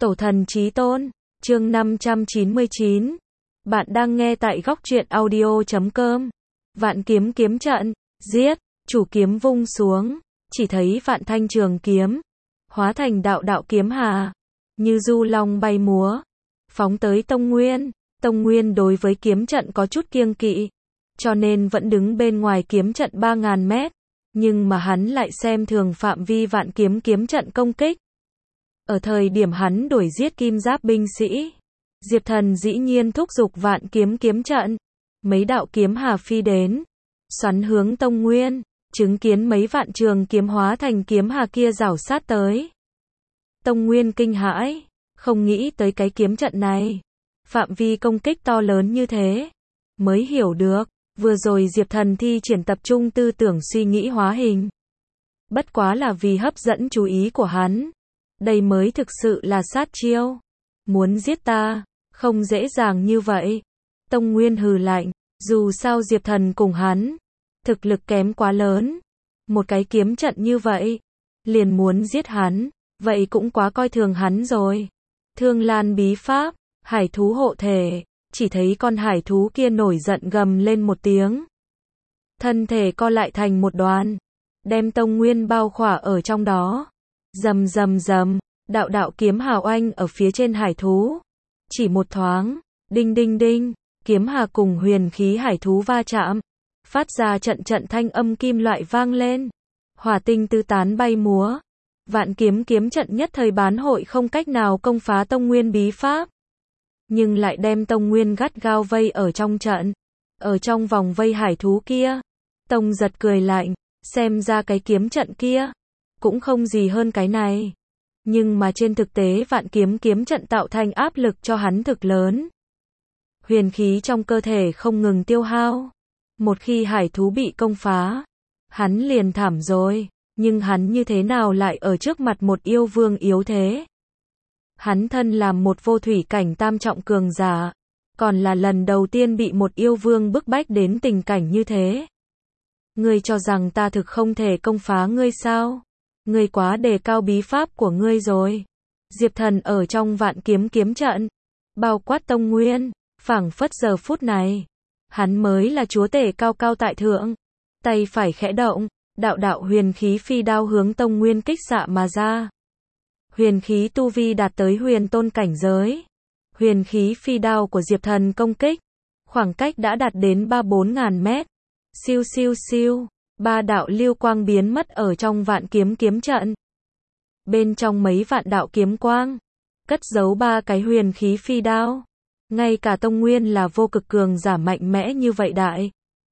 Tổ thần chí tôn, chương 599. Bạn đang nghe tại góc truyện audio.com. Vạn kiếm kiếm trận, giết, chủ kiếm vung xuống, chỉ thấy vạn thanh trường kiếm, hóa thành đạo đạo kiếm hà, như du long bay múa, phóng tới Tông Nguyên. Tông Nguyên đối với kiếm trận có chút kiêng kỵ, cho nên vẫn đứng bên ngoài kiếm trận 3000 mét, nhưng mà hắn lại xem thường phạm vi vạn kiếm kiếm trận công kích. Ở thời điểm hắn đuổi giết kim giáp binh sĩ, Diệp Thần dĩ nhiên thúc giục vạn kiếm kiếm trận, mấy đạo kiếm hà phi đến, xoắn hướng Tông Nguyên, chứng kiến mấy vạn trường kiếm hóa thành kiếm hà kia rảo sát tới. Tông Nguyên kinh hãi, không nghĩ tới cái kiếm trận này, phạm vi công kích to lớn như thế, mới hiểu được, vừa rồi Diệp Thần thi triển tập trung tư tưởng suy nghĩ hóa hình. Bất quá là vì hấp dẫn chú ý của hắn. Đây mới thực sự là sát chiêu. Muốn giết ta, không dễ dàng như vậy. Tông Nguyên hừ lạnh, dù sao Diệp Thần cùng hắn, thực lực kém quá lớn. Một cái kiếm trận như vậy, liền muốn giết hắn, vậy cũng quá coi thường hắn rồi. Thương Lan bí pháp, hải thú hộ thể, chỉ thấy con hải thú kia nổi giận gầm lên một tiếng. Thân thể co lại thành một đoàn, đem Tông Nguyên bao khỏa ở trong đó. Rầm rầm rầm, đạo đạo kiếm hà oanh ở phía trên hải thú. Chỉ một thoáng, đinh đinh đinh, kiếm hà cùng huyền khí hải thú va chạm, phát ra trận trận thanh âm kim loại vang lên. Hỏa tinh tứ tán bay múa. Vạn kiếm kiếm trận nhất thời bán hội không cách nào công phá Tông Nguyên bí pháp, nhưng lại đem Tông Nguyên gắt gao vây ở trong trận. Ở trong vòng vây hải thú kia, Tông Giật cười lạnh, xem ra cái kiếm trận kia cũng không gì hơn cái này. Nhưng mà trên thực tế vạn kiếm kiếm trận tạo thành áp lực cho hắn thực lớn. Huyền khí trong cơ thể không ngừng tiêu hao. Một khi hải thú bị công phá, hắn liền thảm rồi. Nhưng hắn như thế nào lại ở trước mặt một yêu vương yếu thế? Hắn thân làm một vô thủy cảnh tam trọng cường giả, còn là lần đầu tiên bị một yêu vương bức bách đến tình cảnh như thế. Ngươi cho rằng ta thực không thể công phá ngươi sao? Ngươi quá đề cao bí pháp của ngươi rồi. Diệp Thần ở trong vạn kiếm kiếm trận, bao quát Tông Nguyên, phảng phất giờ phút này, hắn mới là chúa tể cao cao tại thượng. Tay phải khẽ động, đạo đạo huyền khí phi đao hướng Tông Nguyên kích xạ mà ra. Huyền khí tu vi đạt tới huyền tôn cảnh giới. Huyền khí phi đao của Diệp Thần công kích, khoảng cách đã đạt đến 3-4 ngàn mét. Siêu siêu siêu, ba đạo lưu quang biến mất ở trong vạn kiếm kiếm trận. Bên trong mấy vạn đạo kiếm quang, cất giấu ba cái huyền khí phi đao. Ngay cả Tông Nguyên là vô cực cường giả mạnh mẽ như vậy đại,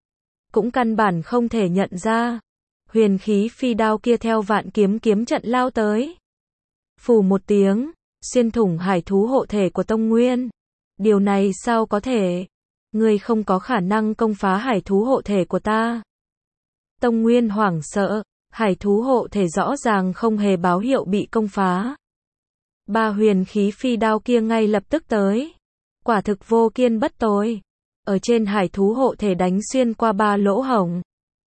cũng căn bản không thể nhận ra. Huyền khí phi đao kia theo vạn kiếm kiếm trận lao tới. Phù một tiếng, xuyên thủng hải thú hộ thể của Tông Nguyên. Điều này sao có thể? Ngươi không có khả năng công phá hải thú hộ thể của ta. Tông Nguyên hoảng sợ, hải thú hộ thể rõ ràng không hề báo hiệu bị công phá. Ba huyền khí phi đao kia ngay lập tức tới. Quả thực vô kiên bất tồi. Ở trên hải thú hộ thể đánh xuyên qua ba lỗ hổng.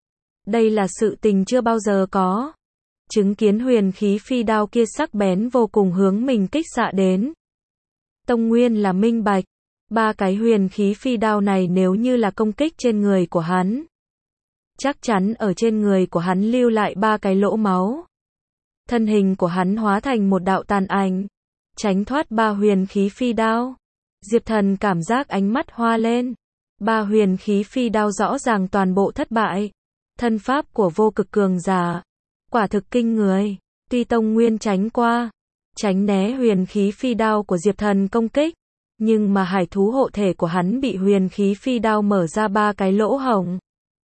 Đây là sự tình chưa bao giờ có. Chứng kiến huyền khí phi đao kia sắc bén vô cùng hướng mình kích xạ đến. Tông Nguyên là minh bạch. Ba cái huyền khí phi đao này nếu như là công kích trên người của hắn, chắc chắn ở trên người của hắn lưu lại ba cái lỗ máu. Thân hình của hắn hóa thành một đạo tàn ảnh, tránh thoát ba huyền khí phi đao. Diệp Thần cảm giác ánh mắt hoa lên. Ba huyền khí phi đao rõ ràng toàn bộ thất bại. Thân pháp của vô cực cường giả, quả thực kinh người. Tuy Tông Nguyên tránh qua, tránh né huyền khí phi đao của Diệp Thần công kích, nhưng mà hải thú hộ thể của hắn bị huyền khí phi đao mở ra ba cái lỗ hổng.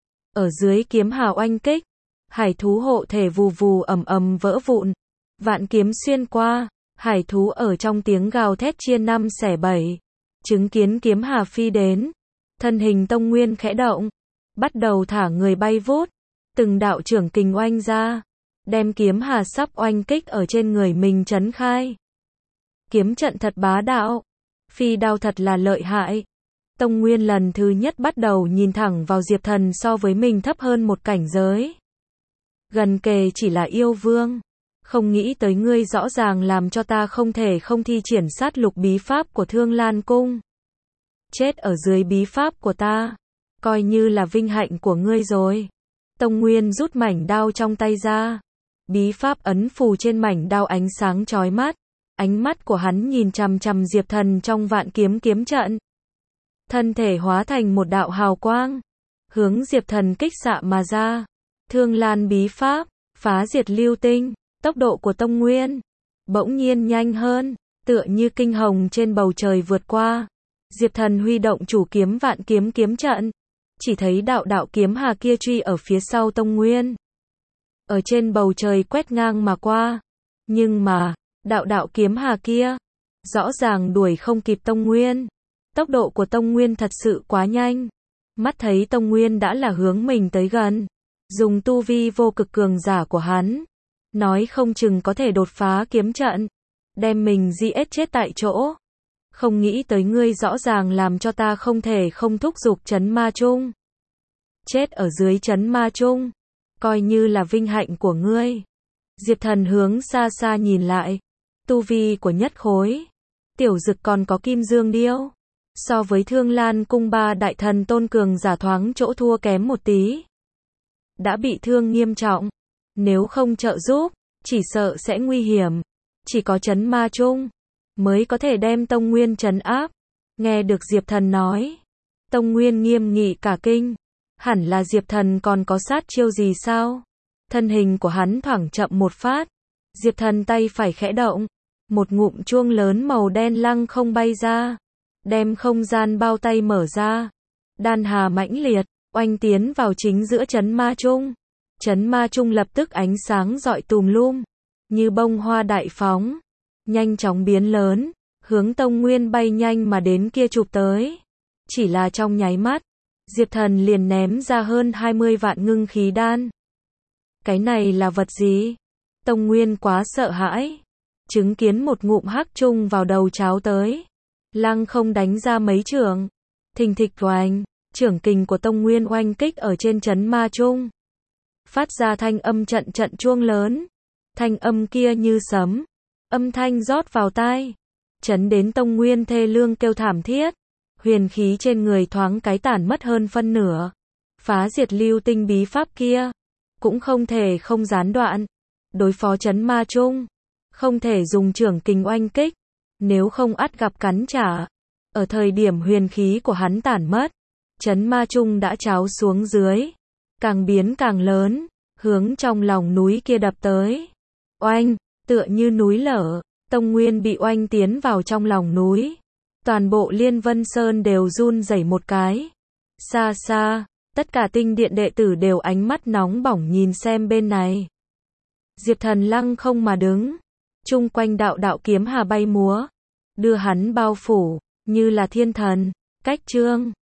Ở dưới kiếm hào oanh kích, hải thú hộ thể vù vù ầm ầm vỡ vụn. Vạn kiếm xuyên qua, hải thú ở trong tiếng gào thét chia năm xẻ bảy. Chứng kiến kiếm hà phi đến, thân hình Tông Nguyên khẽ động, bắt đầu thả người bay vút. Từng đạo trưởng kình oanh ra, đem kiếm hà sắp oanh kích ở trên người mình chấn khai. Kiếm trận thật bá đạo, phi đao thật là lợi hại. Tông Nguyên lần thứ nhất bắt đầu nhìn thẳng vào Diệp Thần so với mình thấp hơn một cảnh giới. Gần kề chỉ là yêu vương, Không nghĩ tới ngươi rõ ràng làm cho ta không thể không thi triển sát lục bí pháp của Thương Lan Cung. Chết ở dưới bí pháp của ta, coi như là vinh hạnh của ngươi rồi. Tông Nguyên rút mảnh đao trong tay ra. Bí pháp ấn phù trên mảnh đao ánh sáng chói mắt. Ánh mắt của hắn nhìn chằm chằm Diệp Thần trong Vạn Kiếm kiếm trận. Thân thể hóa thành một đạo hào quang, hướng Diệp Thần kích xạ mà ra. Thương Lan bí pháp, phá diệt lưu tinh. Tốc độ của Tông Nguyên bỗng nhiên nhanh hơn, tựa như kinh hồng trên bầu trời vượt qua. Diệp Thần huy động chủ kiếm Vạn Kiếm kiếm trận, chỉ thấy đạo đạo kiếm hà kia truy ở phía sau Tông Nguyên, ở trên bầu trời quét ngang mà qua. Nhưng mà, đạo đạo kiếm hà kia rõ ràng đuổi không kịp Tông Nguyên. Tốc độ của Tông Nguyên thật sự quá nhanh. Mắt thấy Tông Nguyên đã là hướng mình tới gần, dùng tu vi vô cực cường giả của hắn, nói không chừng có thể đột phá kiếm trận, đem mình giết chết tại chỗ. Không nghĩ tới ngươi rõ ràng làm cho ta không thể không thúc giục trấn ma chung. Chết ở dưới trấn ma chung, coi như là vinh hạnh của ngươi. Diệp Thần hướng xa xa nhìn lại, tu vi của nhất khối tiểu dực còn có kim dương điêu, so với Thương Lan Cung ba đại thần tôn cường giả thoáng chỗ thua kém một tí. Đã bị thương nghiêm trọng, nếu không trợ giúp, chỉ sợ sẽ nguy hiểm. Chỉ có trấn ma chung mới có thể đem Tông Nguyên trấn áp. Nghe được Diệp Thần nói, Tông Nguyên nghiêm nghị cả kinh. Hẳn là Diệp Thần còn có sát chiêu gì sao? Thân hình của hắn thoảng chậm một phát. Diệp Thần tay phải khẽ động, một ngụm chuông lớn màu đen lăng không bay ra, đem không gian bao tay mở ra. Đan hà mãnh liệt, oanh tiến vào chính giữa trấn ma chung. Trấn ma chung lập tức ánh sáng rọi tùm lum, như bông hoa đại phóng, nhanh chóng biến lớn, hướng Tông Nguyên bay nhanh mà đến kia chụp tới. Chỉ là trong nháy mắt, Diệp Thần liền ném ra hơn 20 vạn ngưng khí đan. Cái này là vật gì? Tông Nguyên quá sợ hãi, chứng kiến một ngụm hắc chung vào đầu cháo tới, lăng không đánh ra mấy chưởng, thình thịch oanh, chưởng kình của Tông Nguyên oanh kích ở trên trấn ma chung, phát ra thanh âm trận trận chuông lớn. Thanh âm kia như sấm, âm thanh rót vào tai, chấn đến Tông Nguyên thê lương kêu thảm thiết. Huyền khí trên người thoáng cái tản mất hơn phân nửa. Phá diệt lưu tinh bí pháp kia cũng không thể không gián đoạn. Đối phó trấn ma chung, không thể dùng chưởng kình oanh kích, nếu không ắt gặp cắn trả. Ở thời điểm huyền khí của hắn tản mất, trấn ma chung đã tráo xuống dưới, càng biến càng lớn, hướng trong lòng núi kia đập tới. Oanh, tựa như núi lở, Tông Nguyên bị oanh tiến vào trong lòng núi. Toàn bộ Liên Vân Sơn đều run rẩy một cái. Xa xa, tất cả tinh điện đệ tử đều ánh mắt nóng bỏng nhìn xem bên này. Diệp Thần lăng không mà đứng, chung quanh đạo đạo kiếm hà bay múa, đưa hắn bao phủ, như là thiên thần. Cách chương